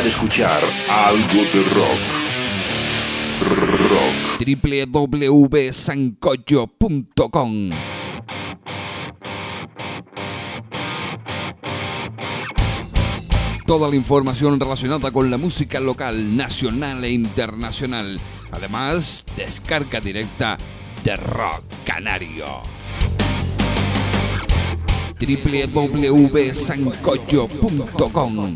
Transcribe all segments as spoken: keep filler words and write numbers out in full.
puedan escuchar algo de rock. Rock. doble u doble u doble u punto sancocho punto com. Toda la información relacionada con la música local, nacional e internacional. Además, descarga directa de Rock Canario. doble u doble u doble u punto sancocho punto com.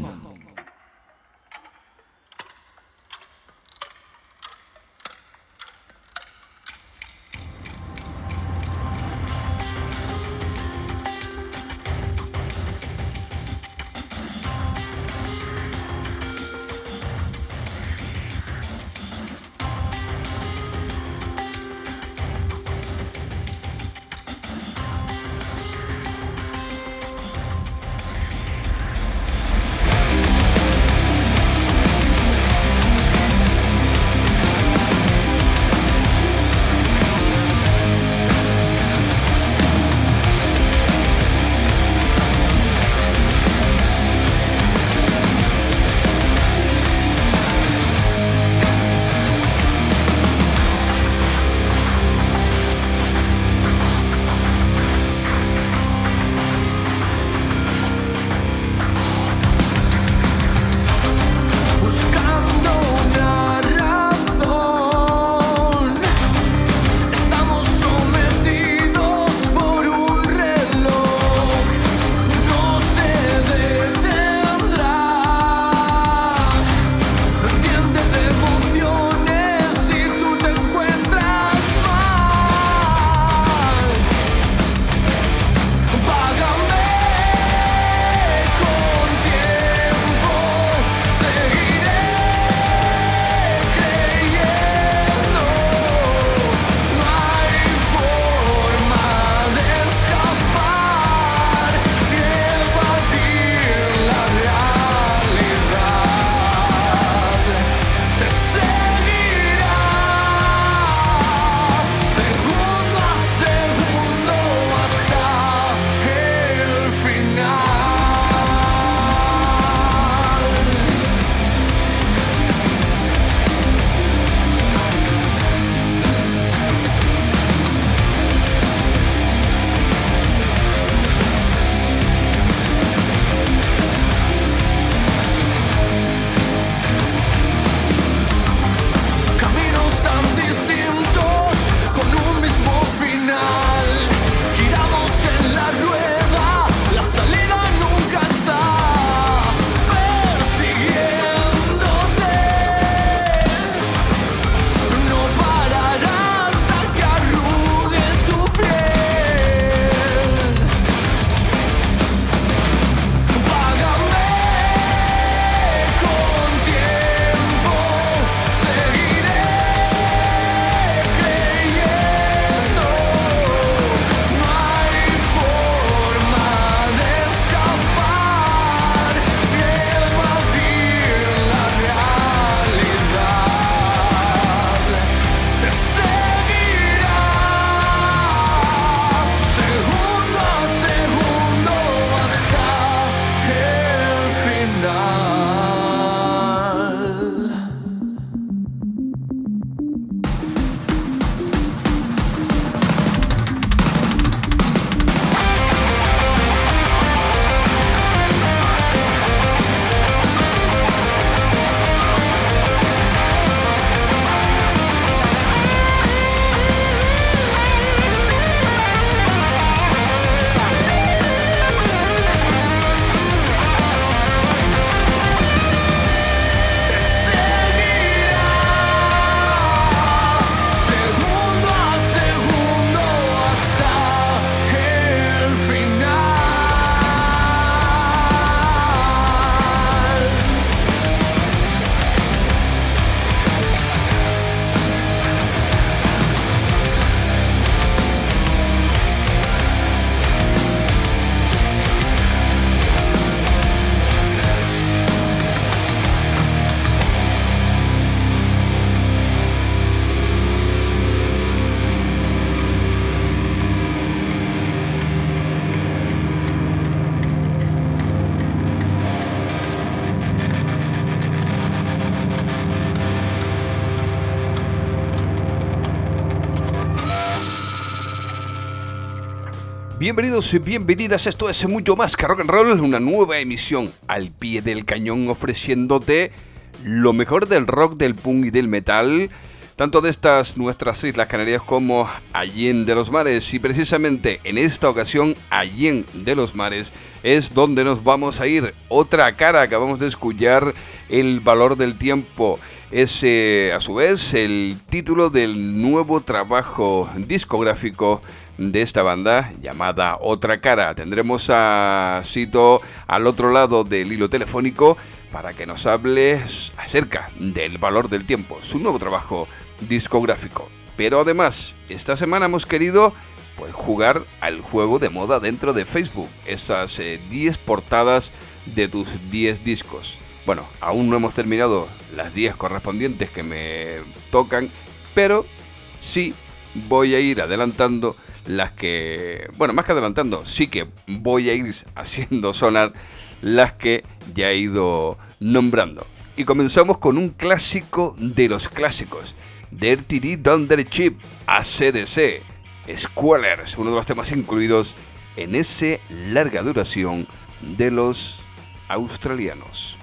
Bienvenidos y bienvenidas, esto es Mucho Más que Rock and Roll, una nueva emisión al pie del cañón ofreciéndote lo mejor del rock, del punk y del metal, tanto de estas nuestras Islas Canarias como Allende los Mares. Y precisamente en esta ocasión, Allende los Mares es donde nos vamos a ir. Otra cara, acabamos de escuchar El Valor del Tiempo. Es eh, a su vez el título del nuevo trabajo discográfico de esta banda llamada Otra Cara. Tendremos a Sito al otro lado del hilo telefónico para que nos hable acerca del Valor del Tiempo, su nuevo trabajo discográfico. Pero además, esta semana hemos querido pues, jugar al juego de moda dentro de Facebook, esas eh, diez portadas de tus diez discos. Bueno, aún no hemos terminado las diez correspondientes que me tocan, pero sí voy a ir adelantando las que, bueno, más que adelantando, sí que voy a ir haciendo sonar las que ya he ido nombrando. Y comenzamos con un clásico de los clásicos, Dirty D Thunder Chip, A C D C, Squallers, uno de los temas incluidos en ese larga duración de los australianos.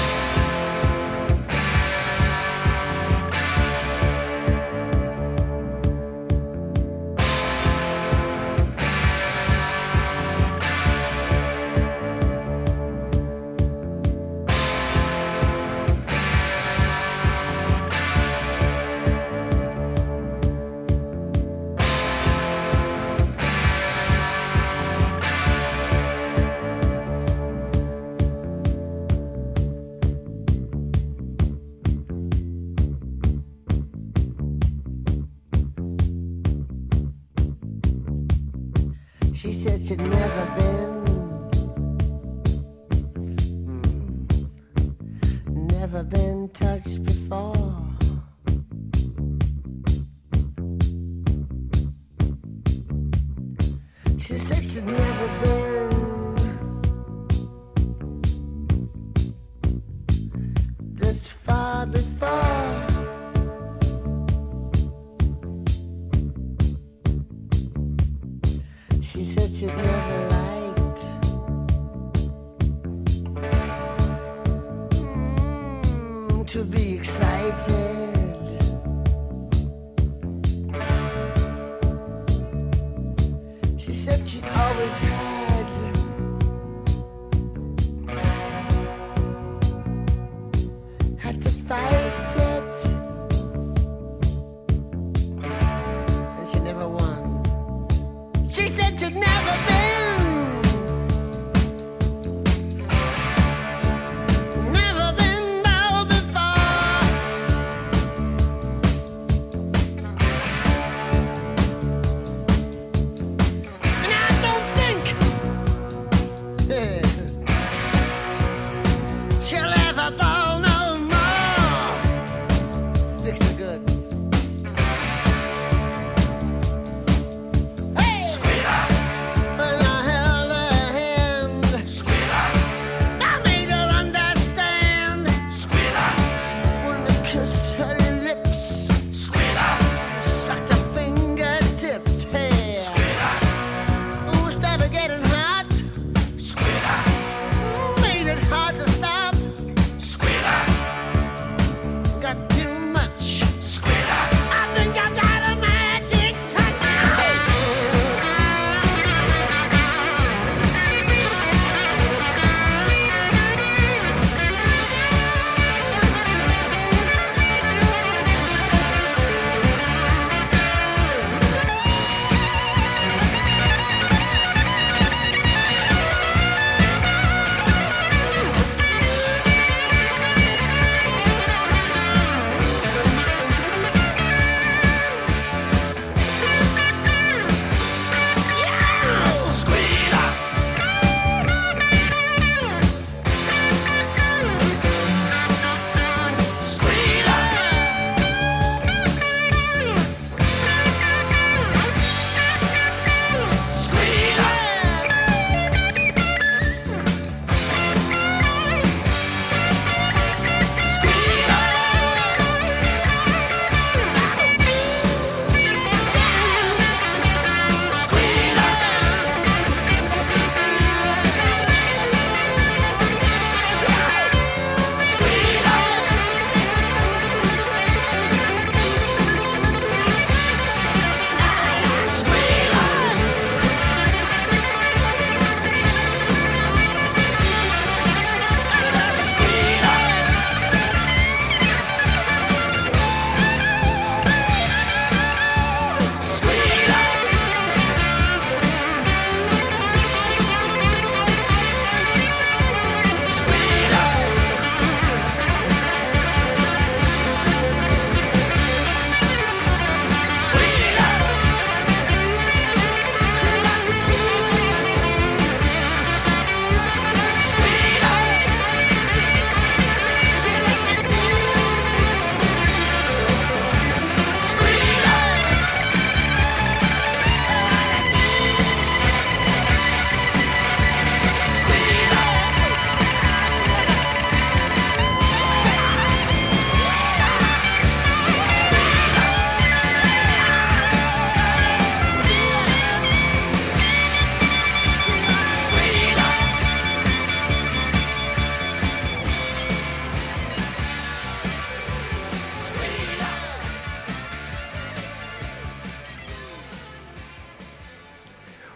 She said she'd never been, mm, never been touched before. She said she'd never been this far before. She said she'd never liked mm, to be excited. She said she always had had to fight it, and she never won. She said she'd never been, never been bold before.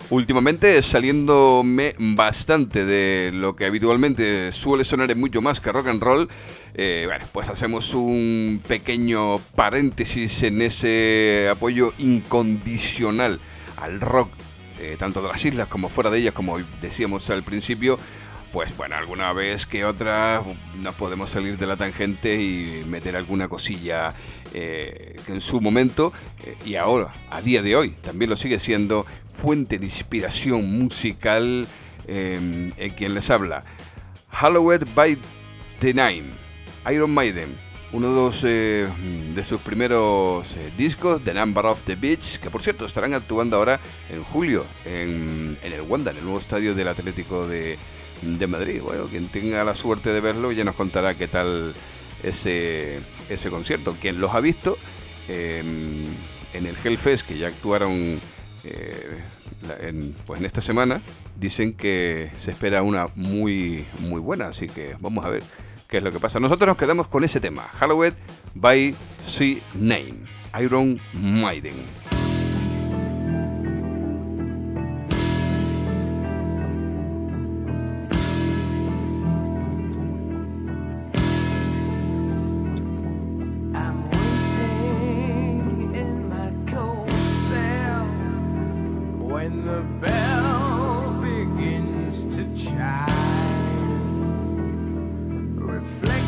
Últimamente saliéndome bastante de lo que habitualmente suele sonar en mucho más que rock and roll, eh, bueno, pues hacemos un pequeño paréntesis en ese apoyo incondicional al rock, eh, tanto de las islas como fuera de ellas, como decíamos al principio. Pues bueno, alguna vez que otra nos podemos salir de la tangente y meter alguna cosilla eh, que en su momento eh, y ahora, a día de hoy, también lo sigue siendo fuente de inspiración musical eh, en quien les habla. Hallowed by the Nine, Iron Maiden, uno de, los, eh, de sus primeros eh, discos, The Number of the Beast, que por cierto estarán actuando ahora en julio en, en el Wanda, en el nuevo estadio del Atlético de de Madrid. Bueno, quien tenga la suerte de verlo ya nos contará qué tal ese, ese concierto. Quien los ha visto eh, en el Hellfest, que ya actuaron eh, la, en, pues en esta semana, dicen que se espera una muy muy buena, así que vamos a ver qué es lo que pasa. Nosotros nos quedamos con ese tema, Hallowed by the Nine, Iron Maiden.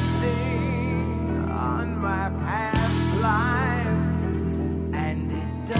Reflecting on my past life, and it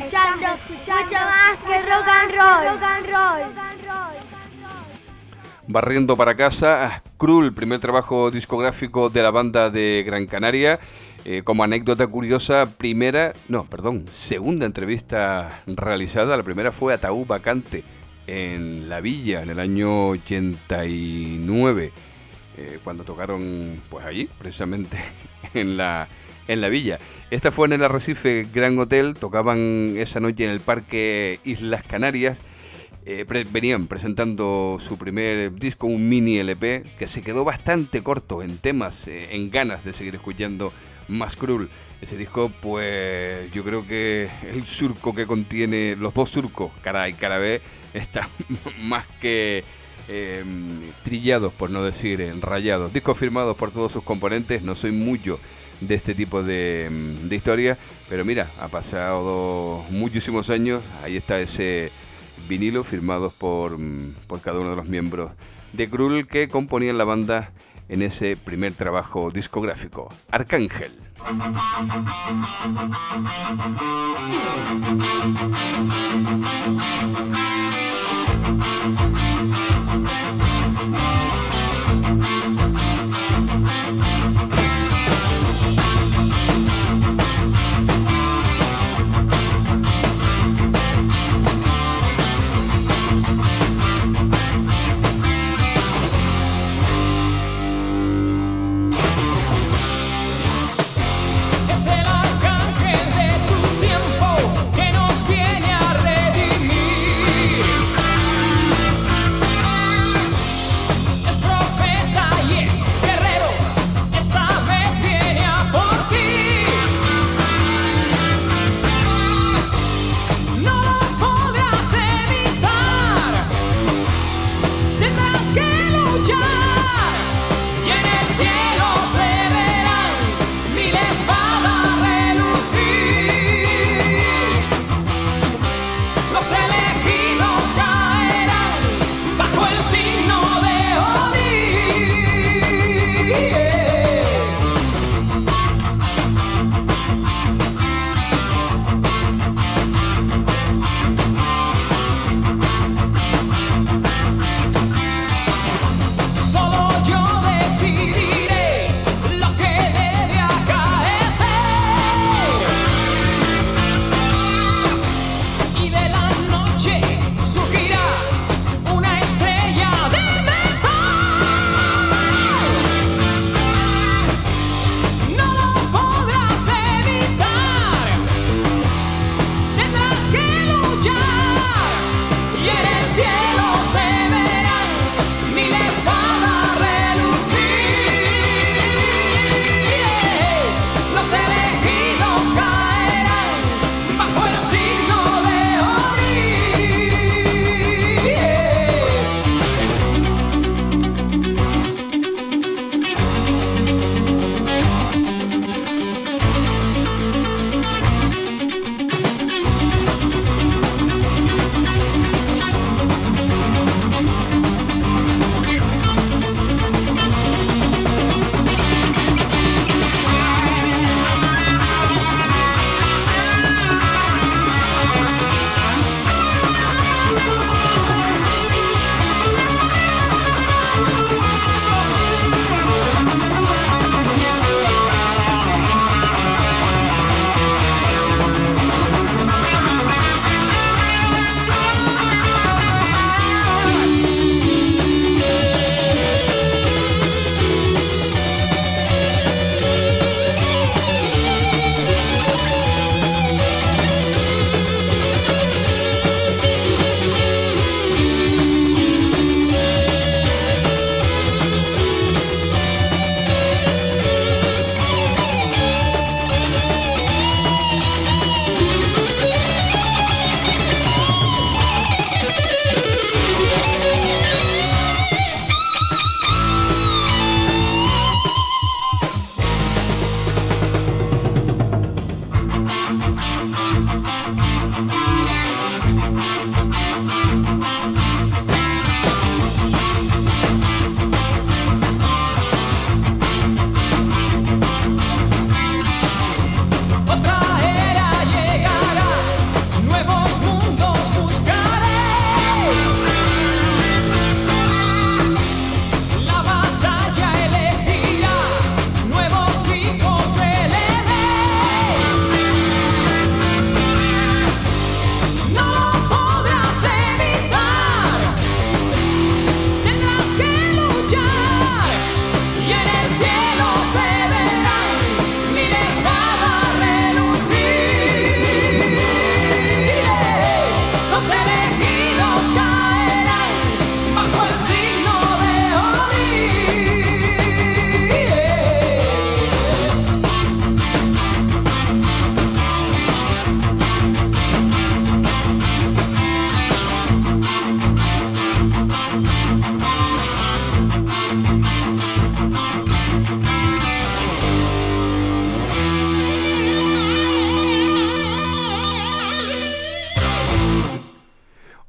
escuchando mucho más que rock and roll. Rock and roll. Barriendo para casa, Krull, primer trabajo discográfico de la banda de Gran Canaria. Eh, como anécdota curiosa, primera, no, perdón, segunda entrevista realizada. La primera fue Ataúd Vacante en La Villa en el año ochenta y nueve, eh, cuando tocaron pues allí, precisamente en la, en la Villa. Esta fue en el Arrecife Gran Hotel, tocaban esa noche en el Parque Islas Canarias. Eh, pre- venían presentando su primer disco, un mini L P, que se quedó bastante corto en temas, eh, en ganas de seguir escuchando más Krull. Ese disco, pues yo creo que el surco que contiene, los dos surcos, cara A y cara B, están más que eh, trillados, por no decir enrayados. Discos firmados por todos sus componentes. No soy mucho de este tipo de, de historias, pero mira, ha pasado muchísimos años, ahí está ese vinilo firmados por, por cada uno de los miembros de Krull que componían la banda en ese primer trabajo discográfico, Arcángel. Arcángel de tu tiempo que nos viene a redimir.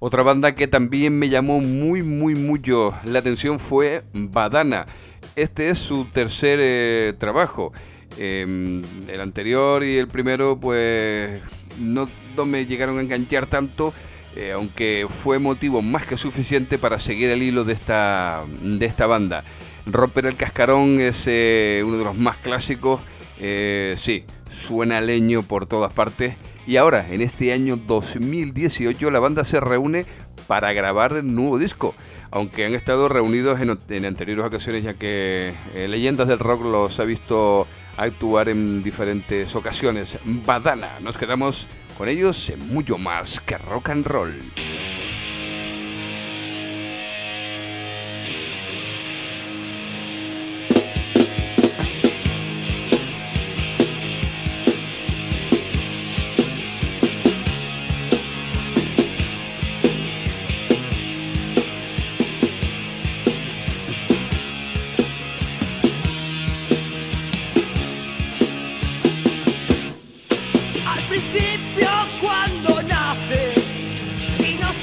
Otra banda que también me llamó muy, muy, mucho la atención fue Badana. Este es su tercer eh, trabajo. Eh, el anterior y el primero, pues, no, no me llegaron a enganchar tanto, eh, aunque fue motivo más que suficiente para seguir el hilo de esta, de esta banda. Romper el Cascarón es eh, uno de los más clásicos. Eh, sí, suena leño por todas partes. Y ahora, en este año dos mil dieciocho, la banda se reúne para grabar el nuevo disco, aunque han estado reunidos en, en anteriores ocasiones, ya que eh, Leyendas del Rock los ha visto actuar en diferentes ocasiones. Badana, nos quedamos con ellos en Mucho Más que Rock and Roll. Al principio cuando naces y no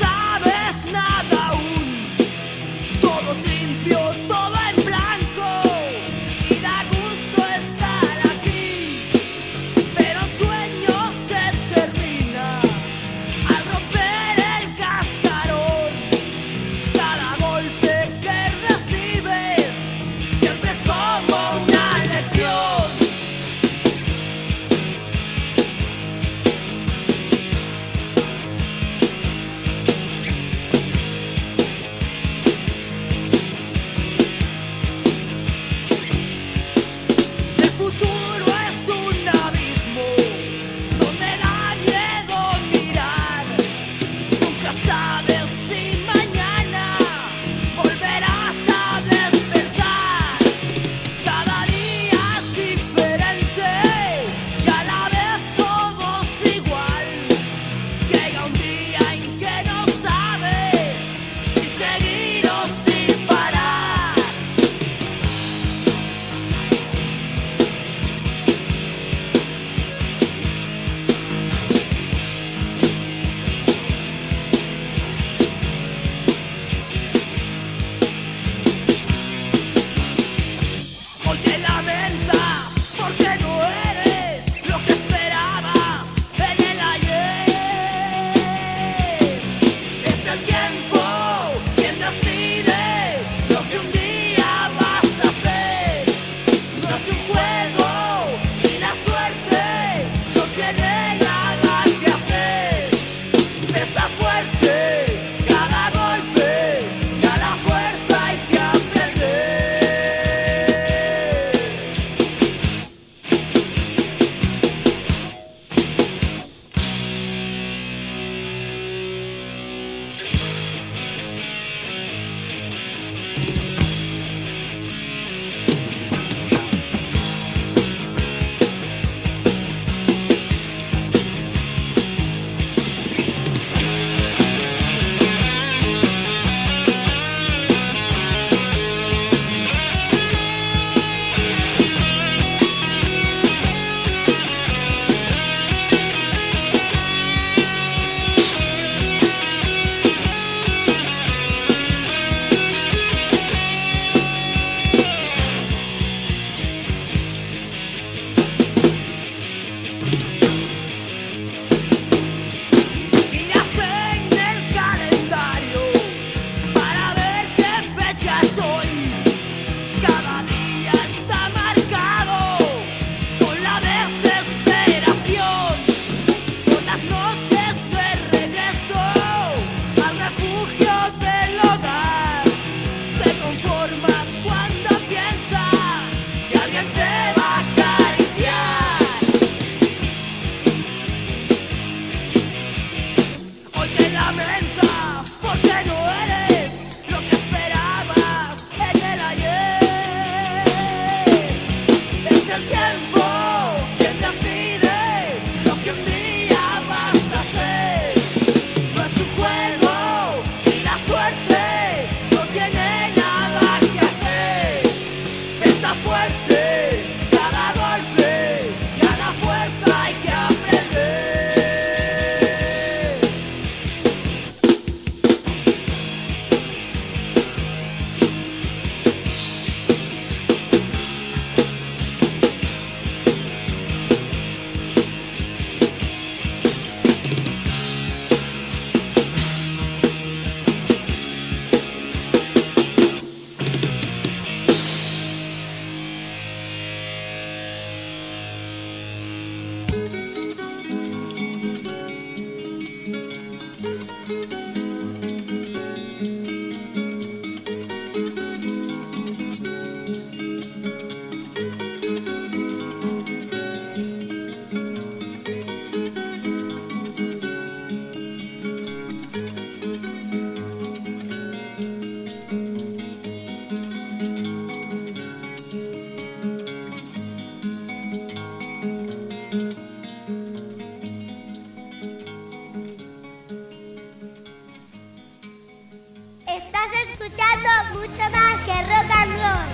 escuchando mucho más que rock and roll.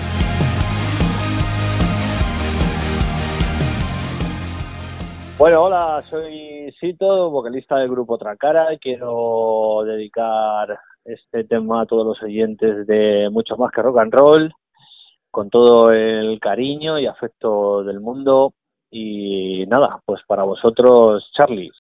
Bueno, hola, soy Sito, vocalista del grupo Otra Cara, y quiero dedicar este tema a todos los oyentes de Mucho Más que Rock and Roll, con todo el cariño y afecto del mundo. Y nada, pues para vosotros, Charlie.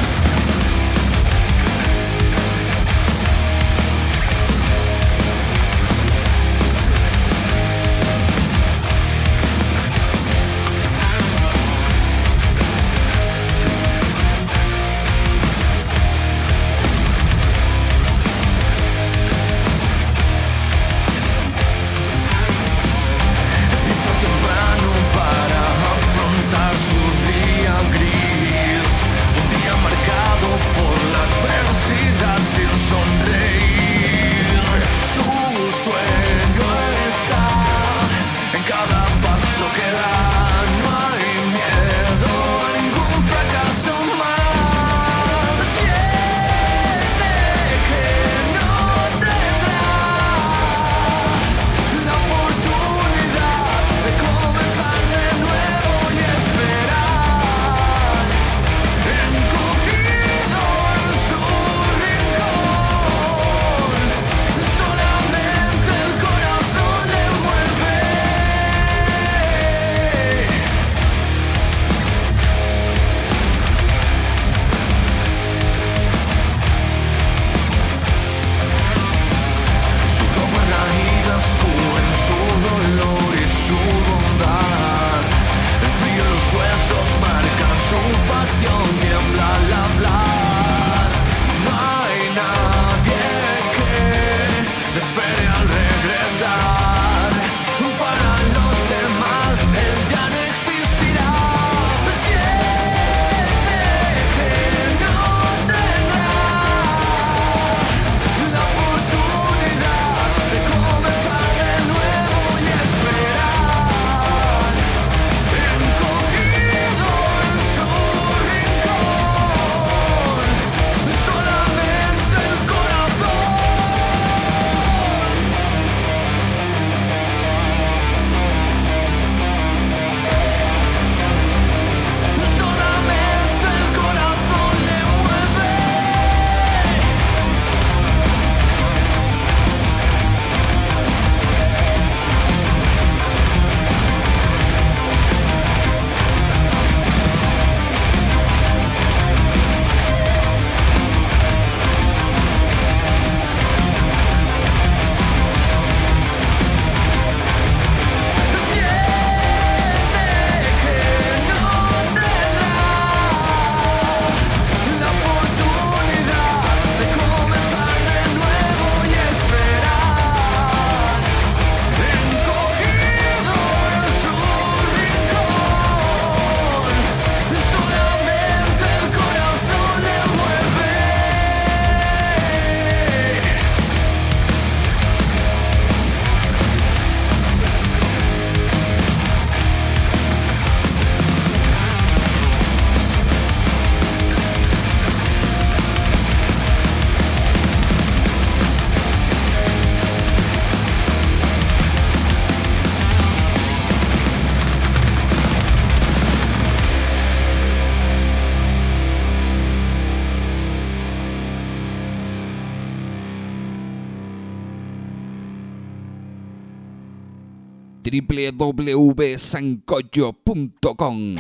doble u doble u doble u punto sancocho punto com.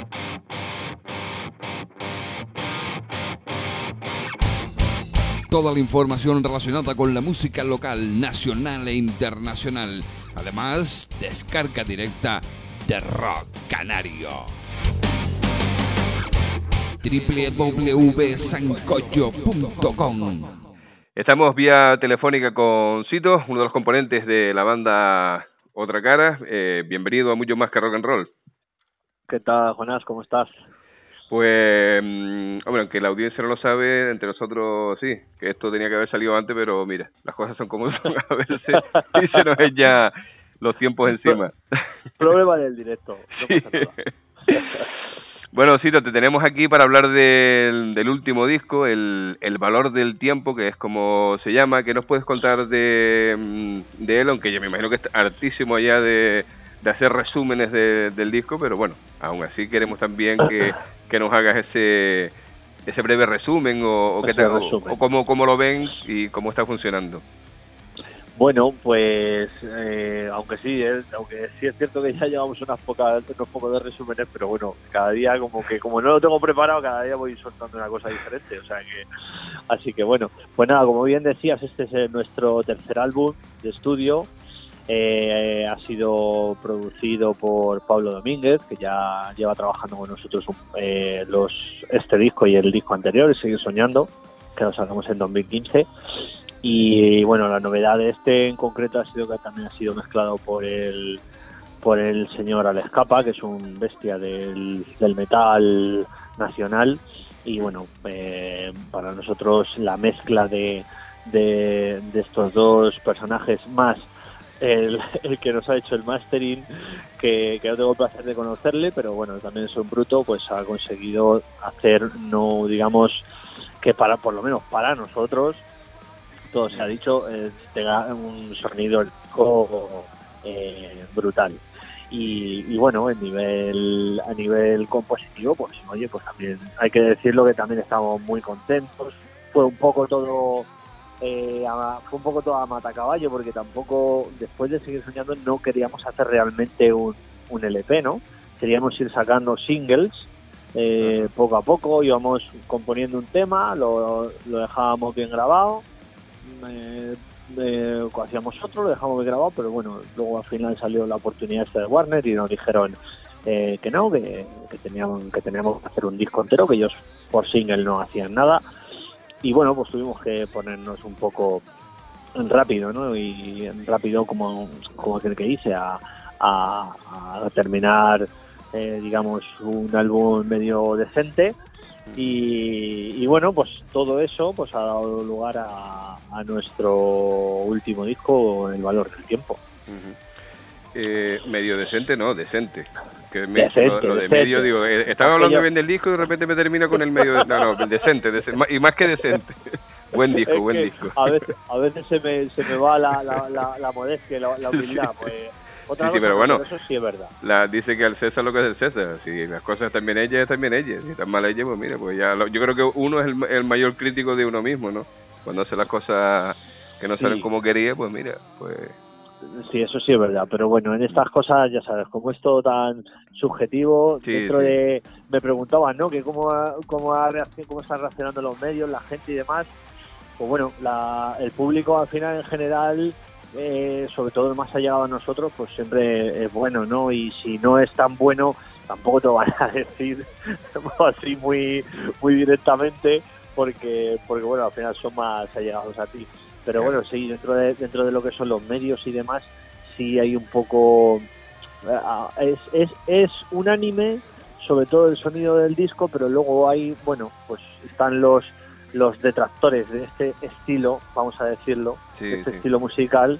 Toda la información relacionada con la música local, nacional e internacional. Además, descarga directa de Rock Canario. doble u doble u doble u punto sancocho punto com. Estamos vía telefónica con Sito, uno de los componentes de la banda Otra Cara. Eh, bienvenido a Mucho Más que Rock and Roll. ¿Qué tal, Jonás? ¿Cómo estás? Pues, mmm, hombre, aunque la audiencia no lo sabe, entre nosotros sí, que esto tenía que haber salido antes, pero mira, las cosas son como son a veces y se nos echan los tiempos encima. Problema del directo. No sí. pasa nada. Bueno, Cito, te tenemos aquí para hablar del, del último disco, el, el Valor del Tiempo, que es como se llama. ¿Qué nos puedes contar de, de él? Aunque yo me imagino que es hartísimo ya de, de hacer resúmenes de, del disco, pero bueno, aún así queremos también que, que nos hagas ese ese breve resumen o, o, qué te, resumen. o, o cómo, cómo lo ven y cómo está funcionando. Bueno, pues eh, aunque sí, eh, aunque sí es cierto que ya llevamos unas pocas, unos pocos de resúmenes, pero bueno, cada día como que como no lo tengo preparado, cada día voy soltando una cosa diferente, o sea que, así que bueno, pues nada, como bien decías, este es eh, nuestro tercer álbum de estudio, eh, ha sido producido por Pablo Domínguez, que ya lleva trabajando con nosotros eh, los este disco y el disco anterior, Seguir Soñando, que lo sacamos en dos mil quince. Y bueno, la novedad de este en concreto ha sido que también ha sido mezclado por el por el señor Alex Capa, que es un bestia del, del metal nacional. Y bueno, eh, para nosotros la mezcla de, de, de estos dos personajes más el, el que nos ha hecho el mastering, que, que no tengo el placer de conocerle, pero bueno, también es un bruto, pues ha conseguido hacer, no digamos que para, por lo menos para nosotros, todo se ha dicho, eh, tenga un sonido eh, brutal. Y, y bueno, a nivel, a nivel compositivo, pues oye, pues también hay que decirlo que también estamos muy contentos. Fue un poco todo, eh, a, fue un poco todo a matacaballo, porque tampoco, después de Seguir Soñando, no queríamos hacer realmente un, un L P, ¿no? Queríamos ir sacando singles, eh, poco a poco, íbamos componiendo un tema, lo, lo dejábamos bien grabado. Eh, eh, hacíamos otro, lo dejamos de grabado, pero bueno, luego al final salió la oportunidad esta de Warner y nos dijeron eh, que no, que, que teníamos que teníamos que hacer un disco entero, que ellos por single no hacían nada, y bueno, pues tuvimos que ponernos un poco en rápido, ¿no? Y en rápido, como, como aquel que hice, a, a, a terminar eh, digamos un álbum medio decente. Y, y bueno, pues todo eso pues ha dado lugar a, a nuestro último disco, El Valor del Tiempo. Uh-huh. eh, medio decente, no, decente. Que me, decente, lo, lo de decente. medio, digo, eh, estaba hablando yo... bien del disco y de repente me termina con el medio. De, no, no, decente, decente, y más que decente. Buen disco, es buen disco. A veces, a veces se me, se me va la, la, la, la modestia y la, la humildad, pues. Otra sí, sí, cosa, pero bueno, eso sí es verdad. La, dice que al César lo que es el César. Si las cosas están bien hechas, están bien hechas. Si están mal hechas, pues mire, pues ya. Lo, yo creo que uno es el, el mayor crítico de uno mismo, ¿no? Cuando hace las cosas que no salen sí. como quería, pues mira, pues. Sí, eso sí es verdad. Pero bueno, en estas cosas, ya sabes, como es todo tan subjetivo, sí, dentro sí. de. Me preguntaban, ¿no? Que cómo, cómo, ha reaccion, cómo están reaccionando los medios, la gente y demás. Pues bueno, la, el público al final en general. Eh, sobre todo el más allegado a nosotros, pues siempre es bueno, ¿no? Y si no es tan bueno, tampoco te lo van a decir así muy muy directamente, porque porque bueno, al final son más allegados a ti. Pero bueno, sí, dentro de dentro de lo que son los medios y demás, sí hay un poco es es es unánime, sobre todo el sonido del disco, pero luego hay, bueno, pues están los los detractores de este estilo, vamos a decirlo, sí, este sí. estilo musical,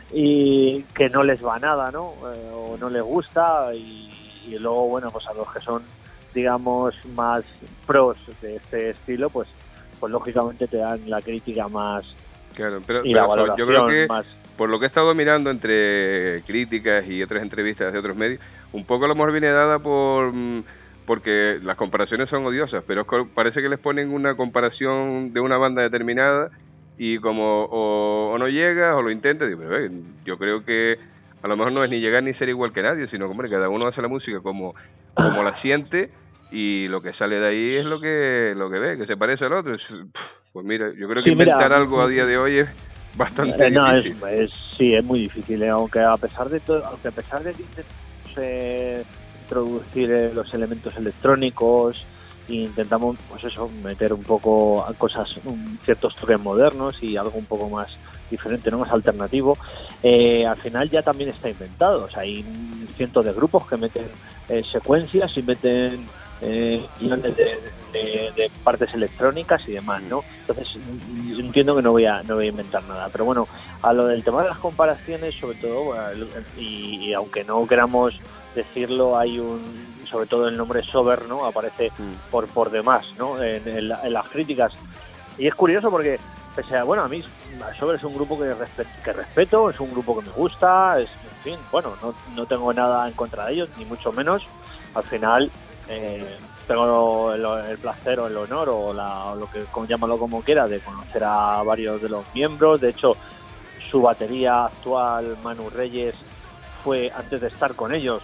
y que no les va nada, ¿no? Eh, o no les gusta, y, y luego, bueno, pues a los que son, digamos, más pros de este estilo, pues pues lógicamente te dan la crítica más claro, pero, y pero la valoración yo creo que más... Por lo que he estado mirando entre críticas y otras entrevistas de otros medios, un poco a lo mejor viene dada por... porque las comparaciones son odiosas, pero parece que les ponen una comparación de una banda determinada y como o, o no llegas o lo intentas, digo, pero, eh, yo creo que a lo mejor no es ni llegar ni ser igual que nadie, sino que cada uno hace la música como como la siente y lo que sale de ahí es lo que lo que ve, que se parece al otro. Pues mira, yo creo que sí, inventar mira, algo a día de hoy es bastante eh, no, difícil. Es, es, sí, es muy difícil, eh, aunque a pesar de todo, aunque a pesar de que se introducir eh, los elementos electrónicos e intentamos pues eso, meter un poco cosas, un, ciertos toques modernos y algo un poco más diferente, no más alternativo, eh, al final ya también está inventado. O sea, hay cientos de grupos que meten eh, secuencias y meten eh, guiones de, de, de partes electrónicas y demás, ¿no? Entonces entiendo que no voy a no voy a inventar nada, pero bueno, a lo del tema de las comparaciones, sobre todo, bueno, y, y aunque no queramos decirlo, hay un sobre todo el nombre Sober, ¿no? Aparece Mm. por por demás, ¿no? En, en la- en las críticas. Y es curioso porque, pese a, bueno, a mí Sober es un grupo que, respe- que respeto, es un grupo que me gusta, es, en fin, bueno, no, no tengo nada en contra de ellos, ni mucho menos. Al final, eh, tengo el, el placer o el honor o, la, o lo que como, llámalo como quiera, de conocer a varios de los miembros. De hecho, su batería actual, Manu Reyes, fue, antes de estar con ellos,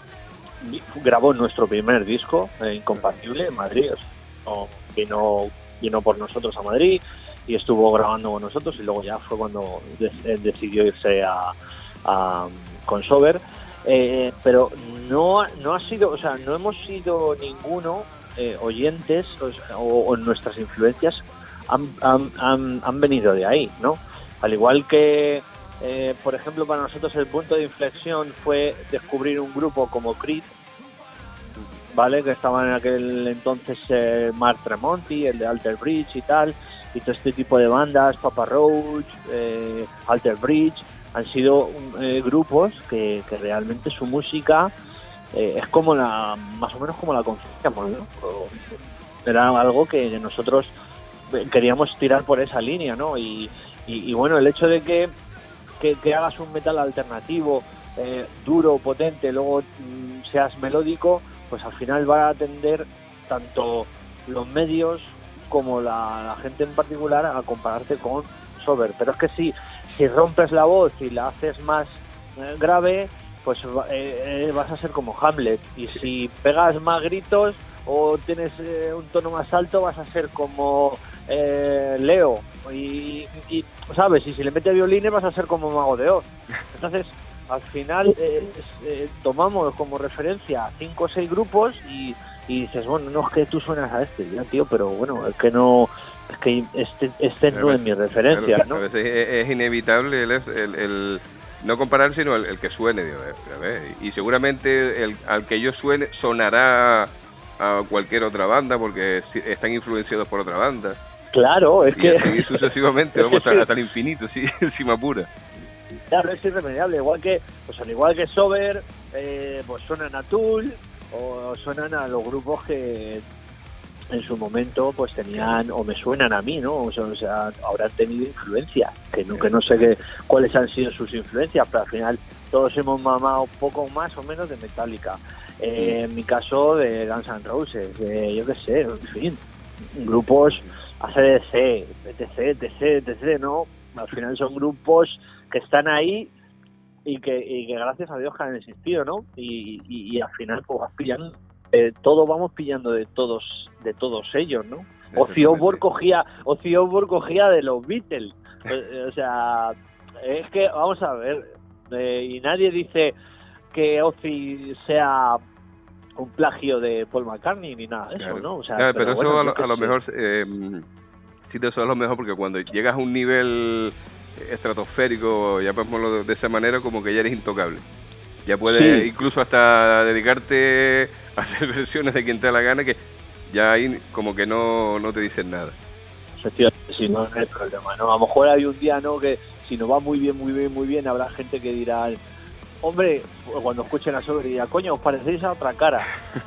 vi- grabó nuestro primer disco, eh, Incompatible, en Madrid. O sea, no- vino, vino por nosotros a Madrid y estuvo grabando con nosotros, y luego ya fue cuando de- él decidió irse a, a- con Sober. Eh, pero no, no ha sido, o sea, no hemos sido ninguno eh, oyentes, o, sea, o- o nuestras influencias han, han, han, han venido de ahí, ¿no? Al igual que, eh, por ejemplo, para nosotros el punto de inflexión fue descubrir un grupo como Creed, ¿vale? Que estaba en aquel entonces eh, Mark Tremonti, el de Alter Bridge y tal, y todo este tipo de bandas, Papa Roach, eh, Alter Bridge, han sido eh, grupos que, que realmente su música eh, es como la, más o menos como la conocíamos, ¿no? O- Era algo que nosotros queríamos tirar por esa línea, ¿no? Y, y, y bueno, el hecho de que, que, que hagas un metal alternativo, eh, duro, potente, luego mm, seas melódico, pues al final va a atender tanto los medios como la, la gente en particular a compararte con Sober. Pero es que si, si rompes la voz y la haces más eh, grave, pues va- eh, eh, vas a ser como Hamlet. Y si pegas más gritos o tienes eh, un tono más alto, vas a ser como eh, Leo. Y, y, ¿sabes? Y si le metes violines, vas a ser como Mago de Oz. Entonces, al final eh, es- eh, tomamos como referencia cinco o seis grupos y, y dices, bueno, no es que tú suenas a este, ya, tío, pero bueno, es que no, es que este, este no es mi referencia, Claro, ¿no? a veces es, es inevitable el, el, el no comparar, sino el, el que suene. Digo, a ver, y seguramente el, al que yo suene sonará a cualquier otra banda porque si- están influenciados por otra banda. Claro, es Y que... así sucesivamente, vamos hasta, hasta el infinito, sí, si me apura. Claro, es irremediable, igual que, pues al igual que Sober, eh, pues suenan a Tool o suenan a los grupos que en su momento pues tenían, o me suenan a mí, ¿no? O sea, o sea, habrán tenido influencia, que no, que no sé qué, cuáles han sido sus influencias, pero al final todos hemos mamado poco más o menos de Metallica. Eh, en mi caso de Guns N' Roses, de, yo qué sé, en fin, grupos A C D C, etc, etc, etc, ¿no? Al final son grupos que están ahí y que, y que gracias a Dios que han existido, ¿no? Y, y, y al final pues vas pillando, eh, todo vamos pillando de todos de todos ellos, ¿no? Ozzy Osbourne cogía, Ozzy Osbourne cogía de los Beatles, o, o sea, es que vamos a ver, eh, y nadie dice que Ozzy sea un plagio de Paul McCartney ni nada de eso, Claro. ¿no? O sea, Claro, pero, bueno, eso a yo lo, qué a lo sé. mejor, eh, sí, eso es lo mejor, porque cuando llegas a un nivel estratosférico, ya pongámoslo de esa manera, como que ya eres intocable. Ya puedes Sí. incluso hasta dedicarte a hacer versiones de quien te da la gana, que ya ahí como que no, no te dicen nada. Efectivamente, sí, no, no hay problema, ¿no? A lo mejor hay un día, ¿no?, que si nos va muy bien, muy bien, muy bien, habrá gente que dirá, hombre, cuando escuchen a Sober dirá, coño, os parecéis a Otra Cara.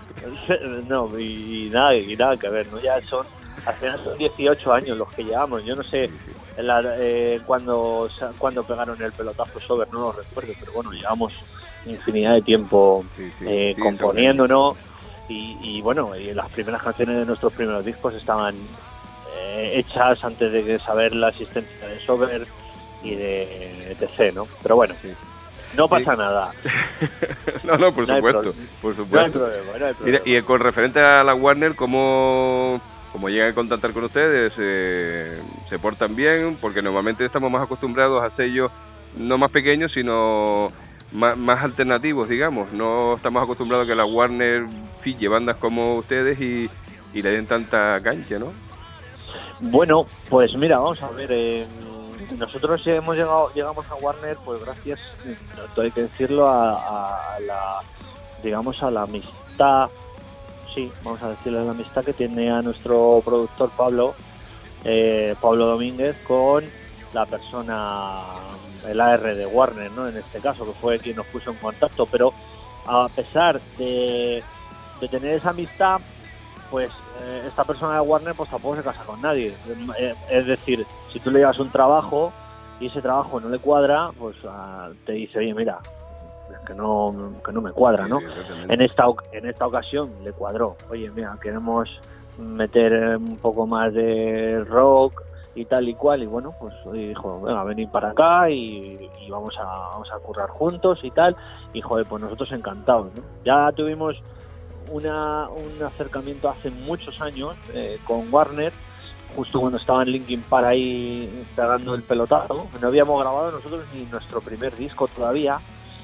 No, y, y nada, y nada que ver, ¿no? Ya son, al final son dieciocho años los que llevamos, yo no sé la, eh, cuando, cuando pegaron el pelotazo Sober, no lo recuerdo, pero bueno, llevamos infinidad de tiempo Sí, sí, eh, sí, componiéndonos, y, y bueno, y las primeras canciones de nuestros primeros discos estaban eh, hechas antes de que saber la existencia de Sober y de etc, ¿no? Pero bueno, Sí. no pasa Sí. nada. No, no, por No hay supuesto, pro- por No hay supuesto. problema, no hay Y, problema. y con referente a la Warner, ¿cómo, cómo llegan a contactar con ustedes? Eh, ¿Se portan bien? Porque normalmente estamos más acostumbrados a sellos no más pequeños, sino más, más alternativos, digamos. No estamos acostumbrados a que la Warner fiche bandas como ustedes y, y le den tanta cancha, ¿no? Bueno, pues mira, vamos a ver. Eh, nosotros hemos llegado, llegamos a Warner, pues gracias, eh, todo hay que decirlo, a, a la, digamos, a la amistad, sí, vamos a decirle a la amistad que tiene a nuestro productor Pablo, eh, Pablo Domínguez, con la persona, el A R de Warner, ¿no? En este caso, que fue quien nos puso en contacto, pero a pesar de de tener esa amistad, pues eh, esta persona de Warner pues tampoco se casa con nadie. Eh, es decir, si tú le llevas un trabajo y ese trabajo no le cuadra, pues uh, te dice, oye, mira, que no, que no me cuadra, ¿no? En esta, en esta ocasión le cuadró, oye, mira, queremos meter un poco más de rock y tal y cual, y bueno, pues y dijo, venga, venid para acá y, y vamos a vamos a currar juntos y tal, y joder, pues nosotros encantados, ¿no? Ya tuvimos una, un acercamiento hace muchos años eh, con Warner, justo cuando estaba en Linkin Park ahí pegando el pelotazo. No habíamos grabado nosotros ni nuestro primer disco todavía,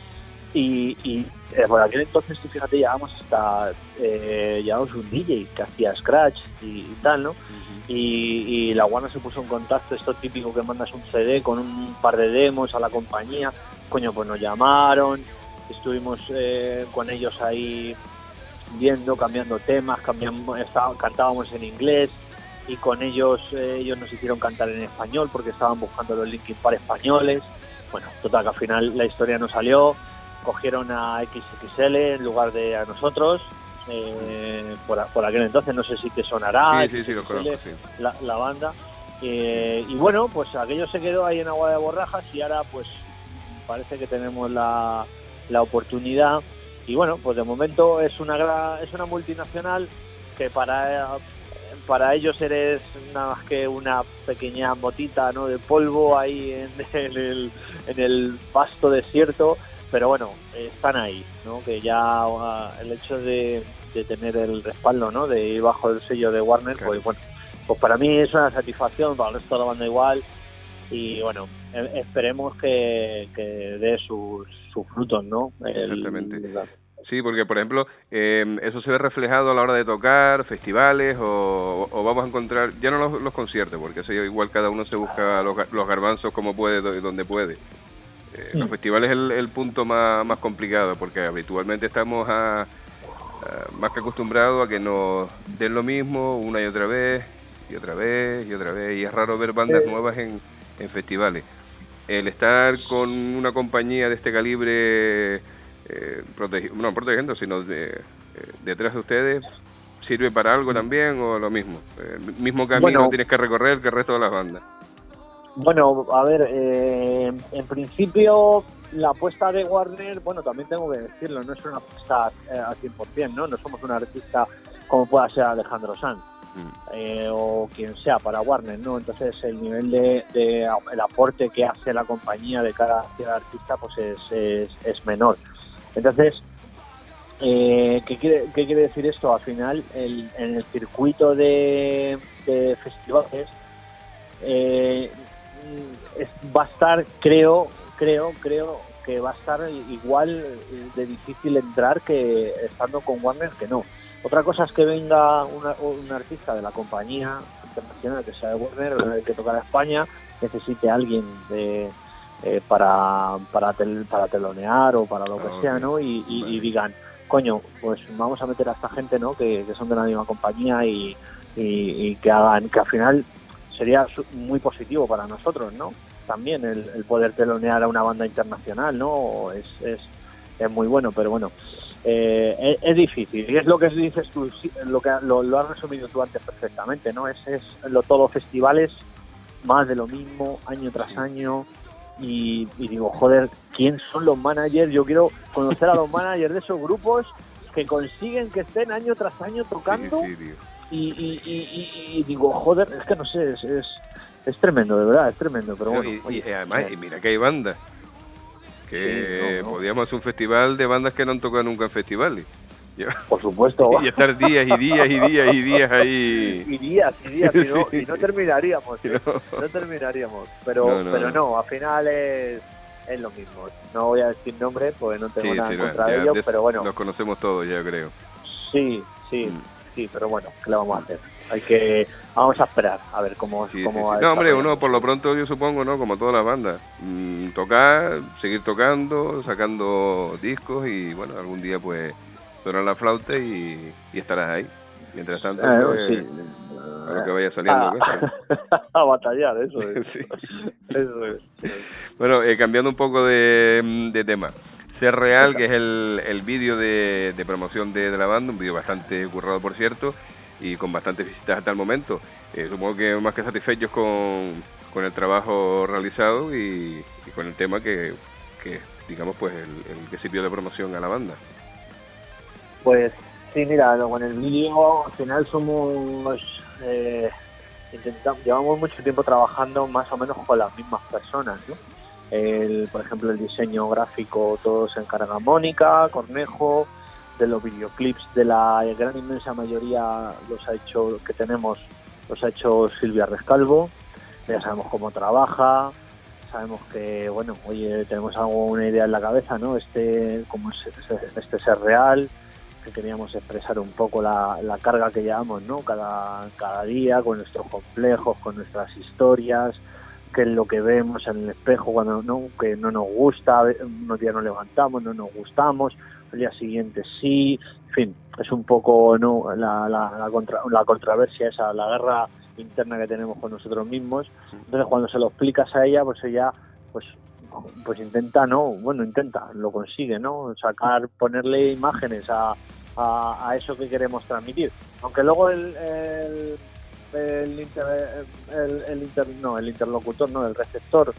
y, y eh, por aquel entonces, tú fíjate, llevábamos hasta eh, llevábamos un D J que hacía scratch y, y tal, ¿no? Y, y la Warner se puso en contacto, esto típico que mandas un C D con un par de demos a la compañía. Coño, pues nos llamaron, estuvimos eh, con ellos ahí viendo, cambiando temas, cambiamos, está, cantábamos en inglés, y con ellos eh, ellos nos hicieron cantar en español porque estaban buscando los Linkin Park españoles. Bueno, total, que al final la historia no salió, cogieron a X X L en lugar de a nosotros. Eh, por, por aquel entonces, no sé si te sonará, sí, sí, sí, lo conozco, sí. la, la banda, eh, y bueno, pues aquello se quedó ahí en agua de borrajas, y ahora pues parece que tenemos la, la oportunidad, y bueno, pues de momento es una gran, es una multinacional que para para ellos eres nada más que una pequeña motita, ¿no?, de polvo ahí en, en el en el vasto desierto. Pero bueno, están ahí, ¿no? Que ya uh, el hecho de, de tener el respaldo, ¿no?, de ir bajo el sello de Warner, claro, pues bueno, pues para mí es una satisfacción, para el resto de la banda igual, y bueno, eh, esperemos que, que dé sus, sus frutos, ¿no? El, Exactamente. El, sí, porque por ejemplo, eh, eso se ve reflejado a la hora de tocar, festivales, o, o vamos a encontrar, ya no los, los conciertos, porque eso igual cada uno se busca los, los garbanzos como puede, donde puede. Eh, los festivales es el, el punto más, más complicado, porque habitualmente estamos a, a, más que acostumbrados a que nos den lo mismo una y otra vez, y otra vez, y otra vez, y es raro ver bandas nuevas en, en festivales. El estar con una compañía de este calibre, eh, protegi- no protegiendo, sino de, eh, detrás de ustedes, ¿sirve para algo también o lo mismo? El mismo camino bueno, tienes que recorrer que el resto de las bandas. Bueno, a ver, eh, en principio la apuesta de Warner, bueno, también tengo que decirlo, no es una apuesta eh, al cien por ciento, ¿no? No somos un artista como pueda ser Alejandro Sanz, mm. eh, o quien sea para Warner, ¿no? Entonces el nivel de, de el aporte que hace la compañía de cara hacia el artista pues es, es, es menor. Entonces, eh, ¿qué quiere, qué quiere decir esto? Al final, el, en el circuito de, de festivales, eh, Es, va a estar, creo, creo, creo que va a estar igual de difícil entrar que estando con Warner que no. Otra cosa es que venga una, un artista de la compañía internacional que sea de Warner, que toca a España, necesite a alguien de, eh, para para, tel, para telonear o para lo que okay. sea, ¿no? Y, y, vale. y digan, coño, pues vamos a meter a esta gente, ¿no? Que, que son de la misma compañía y, y, y que hagan, que al final sería muy positivo para nosotros, ¿no? También el, el poder telonear a una banda internacional, ¿no? Es, es, es muy bueno, pero bueno, eh, es, es difícil. Y es lo que dices tú, lo que lo, lo has resumido tú antes perfectamente, ¿no? Es, es lo, todos los festivales, más de lo mismo, año tras año. Y, y digo, joder, ¿quién son los managers? Yo quiero conocer a los managers de esos grupos que consiguen que estén año tras año tocando. Sí, sí, tío. Y, y, y, y digo, joder, es que no sé, es, es, es tremendo, de verdad, es tremendo, pero bueno. Y, oye, y además, y mira que hay bandas, que sí, no, no. podíamos hacer un festival de bandas que no han tocado nunca en festivales. Por supuesto. Y estar días y días y días y días ahí. Y días y días, y no, y no terminaríamos, ¿eh? no. no terminaríamos, pero no, no, pero no, al final es, es lo mismo. No voy a decir nombres porque no tengo sí, nada sí, en contra ya, de ellos, de pero bueno. Los conocemos todos, ya creo. Sí, sí. Mm. Sí, pero bueno, ¿qué le vamos a hacer? Hay que, vamos a esperar a ver cómo, sí, cómo sí, va. Sí. No, hombre, uno por lo pronto yo supongo, ¿no? Como todas las bandas, mmm, tocar, seguir tocando, sacando discos y bueno, algún día pues suena la flauta y, y estarás ahí. Mientras tanto, eh, pues, sí. a lo que vaya saliendo. A, pues, a batallar, eso es. Sí. Eso es. Bueno, eh, cambiando un poco de, de tema. Ser Real, que es el, el vídeo de, de promoción de, de la banda, un vídeo bastante currado, por cierto, y con bastantes visitas hasta el momento. Eh, supongo que más que satisfechos con, con el trabajo realizado y, y con el tema que, que digamos, pues el, el que sirvió de promoción a la banda. Pues sí, mira, con el vídeo al final somos... Eh, intentamos, llevamos mucho tiempo trabajando más o menos con las mismas personas, ¿no? El, por ejemplo, el diseño gráfico todo se encarga Mónica Cornejo, de los videoclips de la gran inmensa mayoría los ha hecho, que tenemos, los ha hecho Silvia Rescalvo. Ya sabemos cómo trabaja, sabemos que, bueno, oye, tenemos alguna idea en la cabeza, ¿no? Este, como es, este Ser Real, que queríamos expresar un poco la, la carga que llevamos, ¿no? Cada, cada día, con nuestros complejos, con nuestras historias, que es lo que vemos en el espejo cuando no, que no nos gusta, unos días nos levantamos, no nos gustamos, al día siguiente sí, en fin, es un poco, ¿no? la, la, la, contra, la controversia esa, la guerra interna que tenemos con nosotros mismos. Entonces cuando se lo explicas a ella, pues ella pues pues intenta, no, bueno, intenta, lo consigue, ¿no? Sacar, ponerle imágenes a, a, a eso que queremos transmitir. Aunque luego el, el El, inter, el, el, inter, no, el interlocutor, no, el receptor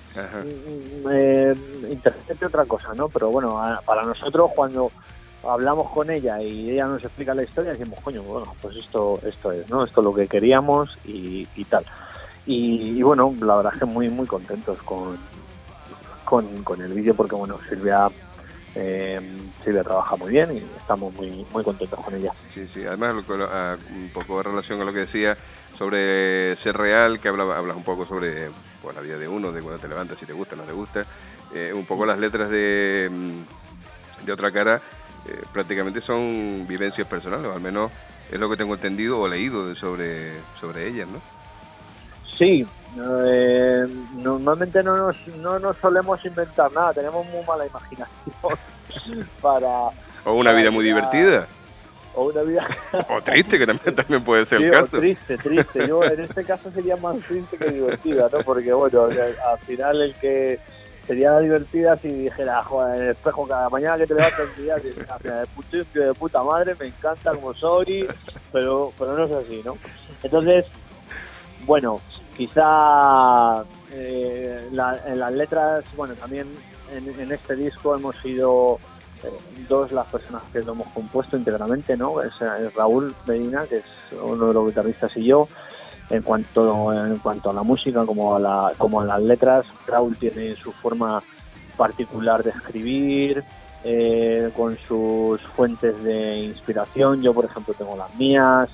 eh, interprete otra cosa, ¿no? Pero bueno, a, para nosotros cuando hablamos con ella y ella nos explica la historia, decimos, coño, bueno, pues esto esto es, ¿no? Esto es lo que queríamos y, y tal. Y, y bueno, la verdad es que muy muy contentos con, con, con el vídeo porque, bueno, Silvia... Eh, Silvia trabaja muy bien y estamos muy muy contentos con ella. Sí, sí, además un poco en relación a lo que decía sobre Ser Real, que hablaba, hablas un poco sobre pues, la vida de uno, de cuando te levantas, si te gusta, no te gusta, eh, un poco las letras de, de Otra Cara eh, prácticamente son vivencias personales, o al menos es lo que tengo entendido o leído de sobre, sobre ellas, ¿no? Sí, eh, normalmente no nos, no nos solemos inventar nada, tenemos muy mala imaginación para... O una para vida muy divertida. O una vida... o triste, que también, también puede ser sí, el caso. O triste, triste. Yo en este caso sería más triste que divertida, ¿no? Porque bueno, al final el que sería divertida si dijera, joder, en el espejo cada mañana que te levantas un día, de puta, de puta madre, me encanta como soy, pero, pero no es así, ¿no? Entonces, bueno, quizá eh, la, en las letras, bueno, también en, en este disco hemos sido eh, dos las personas que lo hemos compuesto íntegramente, ¿no? Es, es Raúl Medina, que es uno de los guitarristas, y yo. En cuanto en cuanto a la música como a la como a las letras, Raúl tiene su forma particular de escribir, eh, con sus fuentes de inspiración. Yo, por ejemplo, tengo las mías.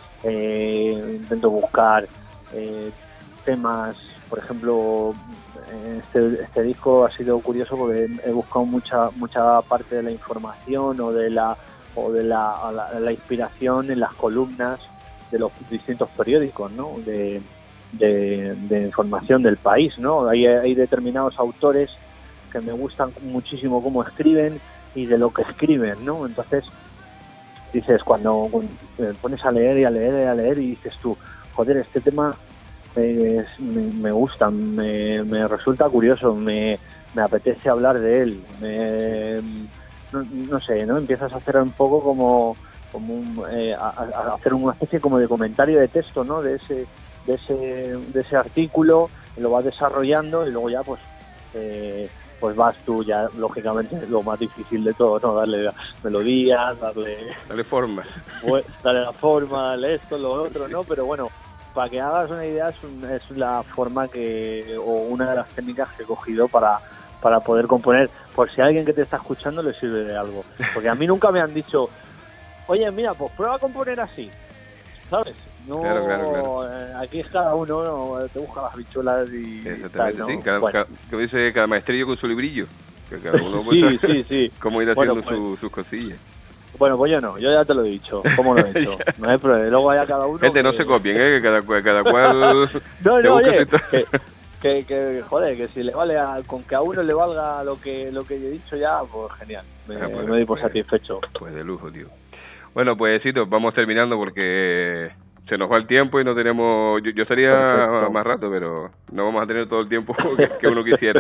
Eh, intento buscar eh, temas, por ejemplo, este, este disco ha sido curioso porque he buscado mucha mucha parte de la información o de la o de la, la, la inspiración en las columnas de los distintos periódicos, ¿no? De, de, de información del país, ¿no? Hay, hay determinados autores que me gustan muchísimo cómo escriben y de lo que escriben, ¿no? Entonces dices, cuando, cuando te pones a leer y a leer y a leer y dices tú, joder, este tema eh, me, me gusta, me, me resulta curioso, me, me apetece hablar de él, me, no, no sé, ¿no? Empiezas a hacer un poco como como un, eh, a, a hacer una especie como de comentario de texto, ¿no? De ese de ese de ese artículo, lo vas desarrollando y luego ya pues eh, pues vas tú ya, lógicamente, lo más difícil de todo, ¿no? Darle melodías, darle darle forma, pues, darle la forma, darle esto, lo otro, ¿no? Pero bueno, para que hagas una idea, es, un, es la forma que o una de las técnicas que he cogido para para poder componer, por si a alguien que te está escuchando le sirve de algo, porque a mí nunca me han dicho, oye, mira, pues prueba a componer así, ¿sabes? No, claro, claro, claro. Eh, aquí es cada uno, ¿no? Te busca las bichuelas y exactamente, tal, ¿no? sí, cada, bueno. cada, como dice, cada maestrillo con su librillo, que cada uno sí, puede sí, sí. cómo ir haciendo bueno, pues, su, sus cosillas. Bueno, pues yo no, yo ya te lo he dicho, ¿cómo lo he hecho? No hay problema, luego haya cada uno... Gente, que... no se copien, ¿eh? Que cada, cada cual... no, no, oye, que, que, que, joder, que si le vale a, con que a uno le valga lo que lo que yo he dicho ya, pues genial, me, ah, pues, me doy por pues, satisfecho. Pues de lujo, tío. Bueno, pues, Cito, vamos terminando porque se nos va el tiempo y no tenemos... Yo, yo estaría Perfecto. más rato, pero no vamos a tener todo el tiempo que, que uno quisiera.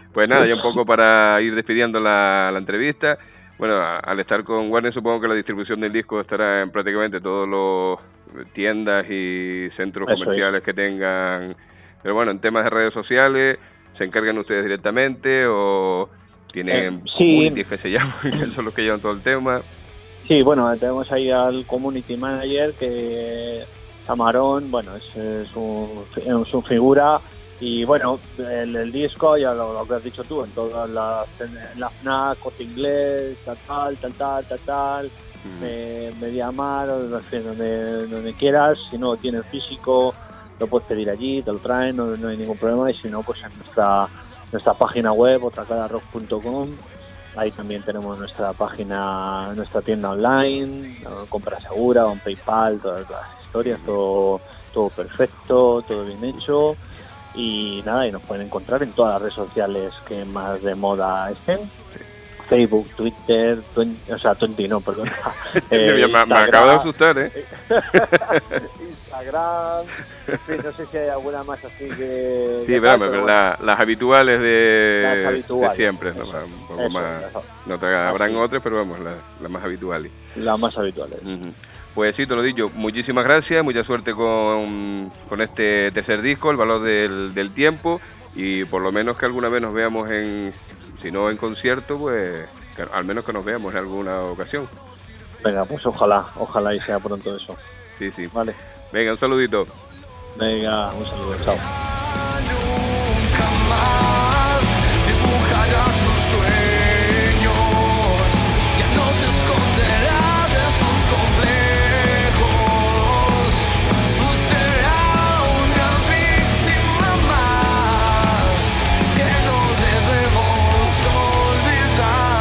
Pues nada, ya un poco para ir despidiendo la, la entrevista. Bueno, a, al estar con Warner supongo que la distribución del disco estará en prácticamente todos los tiendas y centros Eso comerciales es. que tengan. Pero bueno, en temas de redes sociales, ¿se encargan ustedes directamente o tienen Eh, sí. communities que se llaman, que son los que llevan todo el tema? Sí, bueno, tenemos ahí al community manager que Camarón, bueno, es, es, un, es un figura y bueno, el, el disco, ya lo, lo que has dicho tú, en todas las, en la FNAC, Corte Inglés, tal, tal, tal, tal, tal, tal, Mm. eh, Mediamar, en fin, donde, donde quieras, si no tienes físico, lo puedes pedir allí, te lo traen, no, no hay ningún problema, y si no, pues en nuestra, nuestra página web, otracararock punto com. Ahí también tenemos nuestra página, nuestra tienda online, compra segura, con PayPal, todas las historias, todo, todo perfecto, todo bien hecho. Y nada, y nos pueden encontrar en todas las redes sociales que más de moda estén. Facebook, Twitter, twen- o sea, Twenty no, perdón. Eh, me, me acabo de asustar, ¿eh? Instagram, en fin, no sé si hay alguna más así que... Sí, que pero, tal, pero pero la- las habituales de, Las habituales, de siempre, ¿no? eso, Un poco eso, más, eso. no te, habrán Así. otras, pero vamos, las, las más habituales. las más habituales. Ujú. Pues sí, te lo dicho, muchísimas gracias, mucha suerte con, con este tercer disco, El valor del, del tiempo, y por lo menos que alguna vez nos veamos en, si no en concierto, pues que al menos que nos veamos en alguna ocasión. Venga, pues ojalá, ojalá y sea pronto eso. Sí, sí. Vale. Venga, un saludito. Venga, un saludo, chao. Nunca más dibujará sus sueños, ya no se esconderá de sus complejos, será una víctima más que no debemos olvidar.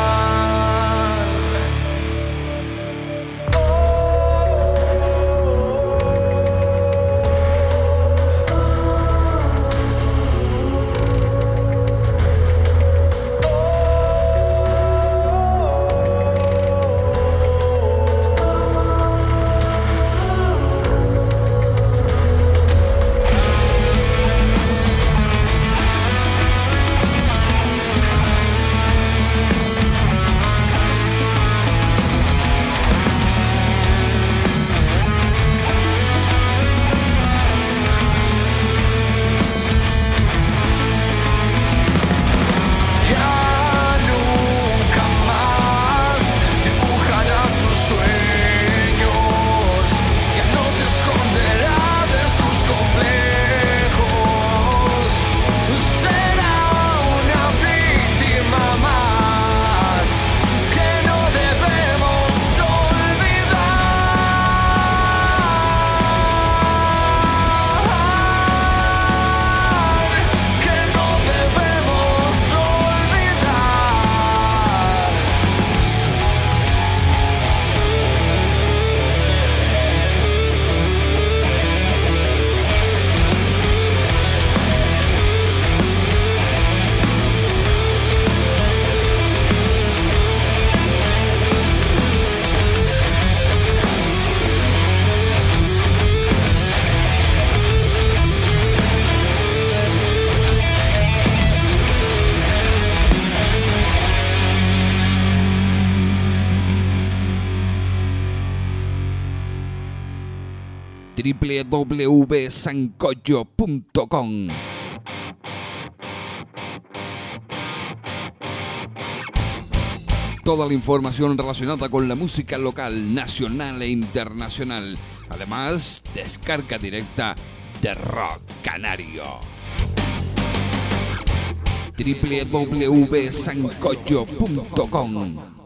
Ya nunca más dibujará sus sueños, ya no se esconderá de sus complejos, será una víctima más que no debemos olvidar, que no debemos olvidar. w w w punto sancocho punto com. Toda la información relacionada con la música local, nacional e internacional. Además, descarga directa de Rock Canario. w w w punto sancocho punto com.